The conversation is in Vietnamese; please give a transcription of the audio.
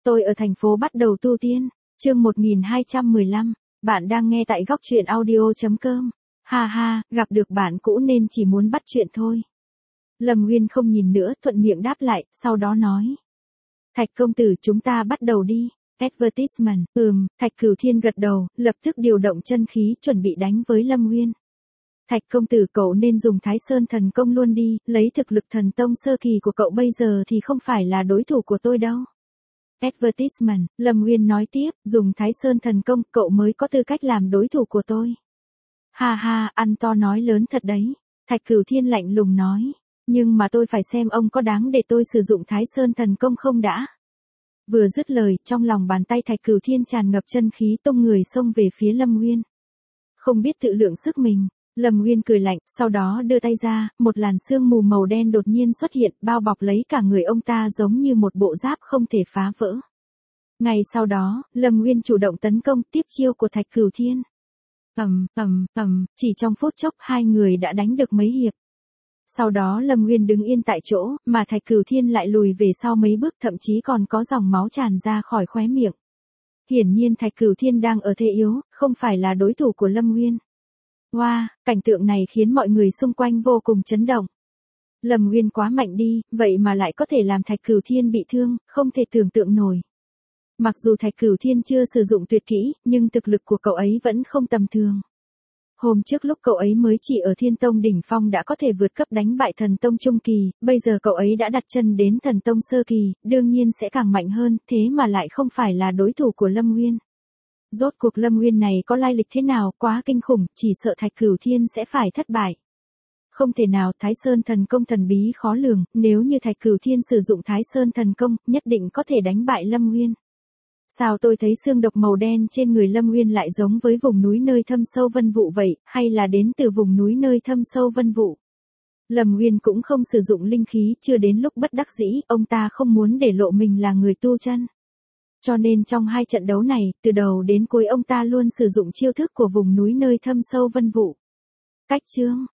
Tôi ở thành phố bắt đầu tu tiên. Chương 1215. Bạn đang nghe tại góc truyện audio.com. Ha ha, gặp được bạn cũ nên chỉ muốn bắt chuyện thôi. Lâm Nguyên không nhìn nữa, thuận miệng đáp lại, sau đó nói. Thạch công tử, chúng ta bắt đầu đi. Advertisement. Thạch Cửu Thiên gật đầu, lập tức điều động chân khí chuẩn bị đánh với Lâm Nguyên. Thạch công tử, cậu nên dùng Thái Sơn thần công luôn đi, lấy thực lực thần tông sơ kỳ của cậu bây giờ thì không phải là đối thủ của tôi đâu. Advertisement. Lâm Nguyên nói tiếp, dùng Thái Sơn thần công cậu mới có tư cách làm đối thủ của tôi. Ha ha, ăn to nói lớn thật đấy. Thạch Cửu Thiên lạnh lùng nói. Nhưng mà tôi phải xem ông có đáng để tôi sử dụng Thái Sơn thần công không đã. Vừa dứt lời, trong lòng bàn tay Thạch Cửu Thiên tràn ngập chân khí, tung người xông về phía Lâm Nguyên. Không biết tự lượng sức mình, Lâm Nguyên cười lạnh, sau đó đưa tay ra, một làn sương mù màu đen đột nhiên xuất hiện, bao bọc lấy cả người ông ta giống như một bộ giáp không thể phá vỡ. Ngay sau đó, Lâm Nguyên chủ động tấn công tiếp chiêu của Thạch Cửu Thiên. Chỉ trong phút chốc hai người đã đánh được mấy hiệp. Sau đó Lâm Nguyên đứng yên tại chỗ, mà Thạch Cửu Thiên lại lùi về sau mấy bước, thậm chí còn có dòng máu tràn ra khỏi khóe miệng. Hiển nhiên Thạch Cửu Thiên đang ở thế yếu, không phải là đối thủ của Lâm Nguyên. Wow, cảnh tượng này khiến mọi người xung quanh vô cùng chấn động. Lâm Nguyên quá mạnh đi, vậy mà lại có thể làm Thạch Cửu Thiên bị thương, không thể tưởng tượng nổi. Mặc dù Thạch Cửu Thiên chưa sử dụng tuyệt kỹ, nhưng thực lực của cậu ấy vẫn không tầm thường. Hôm trước lúc cậu ấy mới chỉ ở Thiên Tông đỉnh phong đã có thể vượt cấp đánh bại Thần Tông trung kỳ, bây giờ cậu ấy đã đặt chân đến Thần Tông sơ kỳ, đương nhiên sẽ càng mạnh hơn, thế mà lại không phải là đối thủ của Lâm Nguyên. Rốt cuộc Lâm Nguyên này có lai lịch thế nào, quá kinh khủng, chỉ sợ Thạch Cửu Thiên sẽ phải thất bại. Không thể nào, Thái Sơn thần công thần bí khó lường, nếu như Thạch Cửu Thiên sử dụng Thái Sơn thần công, nhất định có thể đánh bại Lâm Nguyên. Sao tôi thấy xương độc màu đen trên người Lâm Nguyên lại giống với vùng núi nơi thâm sâu vân vụ vậy, hay là đến từ vùng núi nơi thâm sâu vân vụ? Lâm Nguyên cũng không sử dụng linh khí, chưa đến lúc bất đắc dĩ, ông ta không muốn để lộ mình là người tu chân. Cho nên trong hai trận đấu này, từ đầu đến cuối ông ta luôn sử dụng chiêu thức của vùng núi nơi thâm sâu vân vụ. Cách chương.